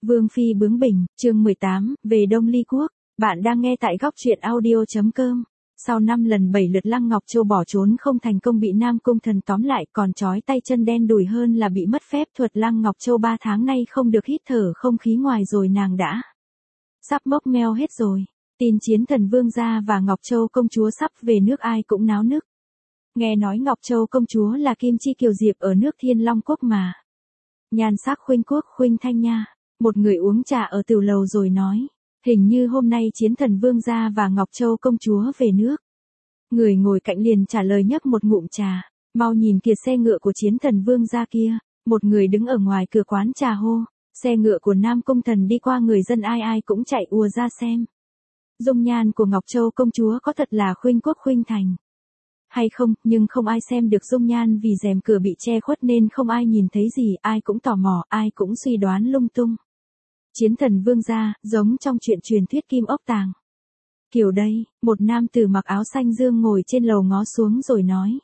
Vương phi bướng bỉnh, chương 18, về Đông Ly Quốc. Bạn đang nghe tại góc truyện audio.com. Sau 5 lần 7 lượt Lăng Ngọc Châu bỏ trốn không thành công bị Nam Cung Thần tóm lại, còn trói tay chân đen đủi hơn là bị mất phép thuật. Lăng Ngọc Châu 3 tháng nay không được hít thở không khí ngoài rồi, nàng đã sắp mốc meo hết rồi. Tin Chiến Thần Vương gia và Ngọc Châu công chúa sắp về nước ai cũng náo nức. Nghe nói Ngọc Châu công chúa là Kim Chi Kiều Diệp ở nước Thiên Long Quốc mà. Nhan sắc khuynh quốc khuynh thanh nha. Một người uống trà ở tiểu lầu rồi nói, hình như hôm nay Chiến Thần Vương gia và Ngọc Châu công chúa về nước. Người ngồi cạnh liền trả lời nhấp một ngụm trà, mau nhìn kìa xe ngựa của Chiến Thần Vương gia kia. Một người đứng ở ngoài cửa quán trà hô, xe ngựa của Nam Cung Thần đi qua, người dân ai ai cũng chạy ùa ra xem. Dung nhan của Ngọc Châu công chúa có thật là khuynh quốc khuynh thành hay không, nhưng không ai xem được dung nhan vì rèm cửa bị che khuất nên không ai nhìn thấy gì, ai cũng tò mò, ai cũng suy đoán lung tung. Chiến Thần Vương gia, giống trong truyện truyền thuyết Kim Ốc Tàng. Kiểu đây, một nam tử mặc áo xanh dương ngồi trên lầu ngó xuống rồi nói.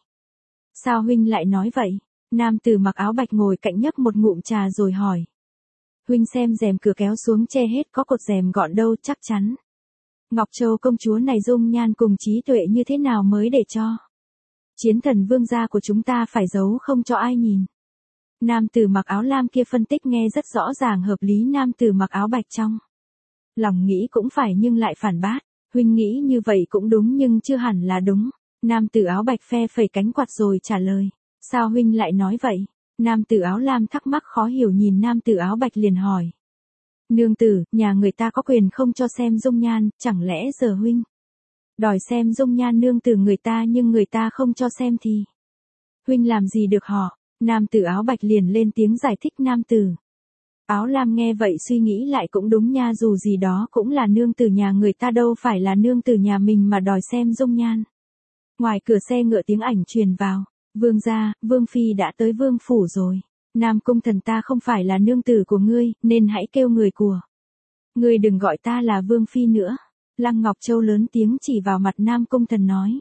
Sao huynh lại nói vậy? Nam tử mặc áo bạch ngồi cạnh nhấp một ngụm trà rồi hỏi. Huynh xem rèm cửa kéo xuống che hết, có cột rèm gọn đâu, chắc chắn Ngọc Châu công chúa này dung nhan cùng trí tuệ như thế nào mới để cho Chiến Thần Vương gia của chúng ta phải giấu không cho ai nhìn. Nam tử mặc áo lam kia phân tích nghe rất rõ ràng, hợp lý. Nam tử mặc áo bạch trong lòng nghĩ cũng phải nhưng lại phản bác. Huynh nghĩ như vậy cũng đúng nhưng chưa hẳn là đúng. Nam tử áo bạch phe phẩy cánh quạt rồi trả lời. Sao huynh lại nói vậy? Nam tử áo lam thắc mắc khó hiểu nhìn nam tử áo bạch liền hỏi. Nương tử, nhà người ta có quyền không cho xem dung nhan, chẳng lẽ giờ huynh đòi xem dung nhan nương tử người ta nhưng người ta không cho xem thì huynh làm gì được họ? Nam tử áo bạch liền lên tiếng giải thích. Nam tử áo lam nghe vậy suy nghĩ lại cũng đúng nha, dù gì đó cũng là nương tử nhà người ta, đâu phải là nương tử nhà mình mà đòi xem dung nhan. Ngoài cửa xe ngựa tiếng ảnh truyền vào. Vương gia, Vương phi đã tới vương phủ rồi. Nam Cung Thần ta không phải là nương tử của ngươi, nên hãy kêu người của ngươi đừng gọi ta là Vương phi nữa. Lăng Ngọc Châu lớn tiếng chỉ vào mặt Nam Cung Thần nói.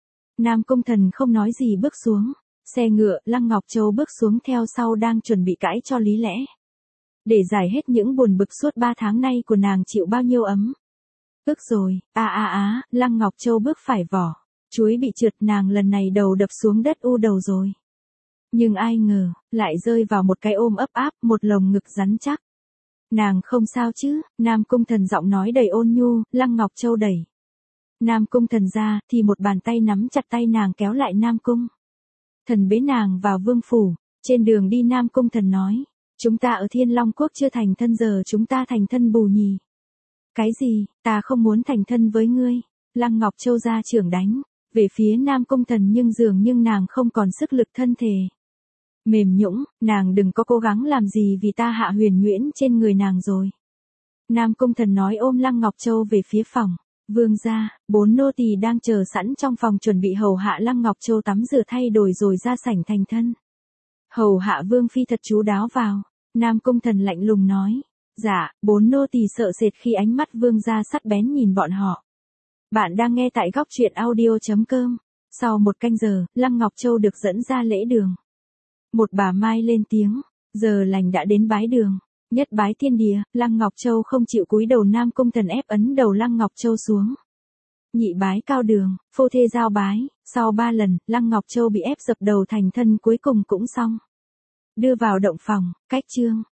Nam Cung Thần không nói gì bước xuống xe ngựa. Lăng Ngọc Châu bước xuống theo sau, đang chuẩn bị cãi cho lý lẽ để giải hết những buồn bực suốt 3 tháng nay của nàng chịu bao nhiêu ấm ức rồi. Lăng Ngọc Châu bước phải vỏ chuối bị trượt, nàng lần này đầu đập xuống đất u đầu rồi. Nhưng ai ngờ, lại rơi vào một cái ôm ấp áp, một lồng ngực rắn chắc. Nàng không sao chứ? Nam Cung Thần giọng nói đầy ôn nhu. Lăng Ngọc Châu đẩy Nam Cung Thần ra, thì một bàn tay nắm chặt tay nàng kéo lại. Nam Cung Thần bế nàng vào vương phủ. Trên đường đi Nam Cung Thần nói. Chúng ta ở Thiên Long Quốc chưa thành thân, giờ chúng ta thành thân bù nhì. Cái gì? Ta không muốn thành thân với ngươi. Lăng Ngọc Châu ra trưởng đánh về phía Nam Cung Thần, nhưng dường như nàng không còn sức lực, thân thể mềm nhũn. Nàng đừng có cố gắng làm gì vì ta hạ huyền nhuyễn trên người nàng rồi. Nam Cung Thần nói, ôm Lăng Ngọc Châu về phía phòng. Vương gia, 4 nô tỳ đang chờ sẵn trong phòng chuẩn bị hầu hạ Lăng Ngọc Châu tắm rửa thay đổi rồi ra sảnh thành thân. Hầu hạ Vương phi thật chú đáo vào. Nam Cung Thần lạnh lùng nói. Dạ. 4 nô tỳ sợ sệt khi ánh mắt vương gia sắc bén nhìn bọn họ. Bạn đang nghe tại góc truyện audio.com. Sau 1 canh giờ, Lăng Ngọc Châu được dẫn ra lễ đường. Một bà Mai lên tiếng. Giờ lành đã đến, bái đường. Nhất bái thiên địa. Lăng Ngọc Châu không chịu cúi đầu. Nam Cung Thần ép ấn đầu Lăng Ngọc Châu xuống. Nhị bái cao đường, phô thê giao bái. Sau 3 lần, Lăng Ngọc Châu bị ép dập đầu thành thân, cuối cùng cũng xong. Đưa vào động phòng, cách chương.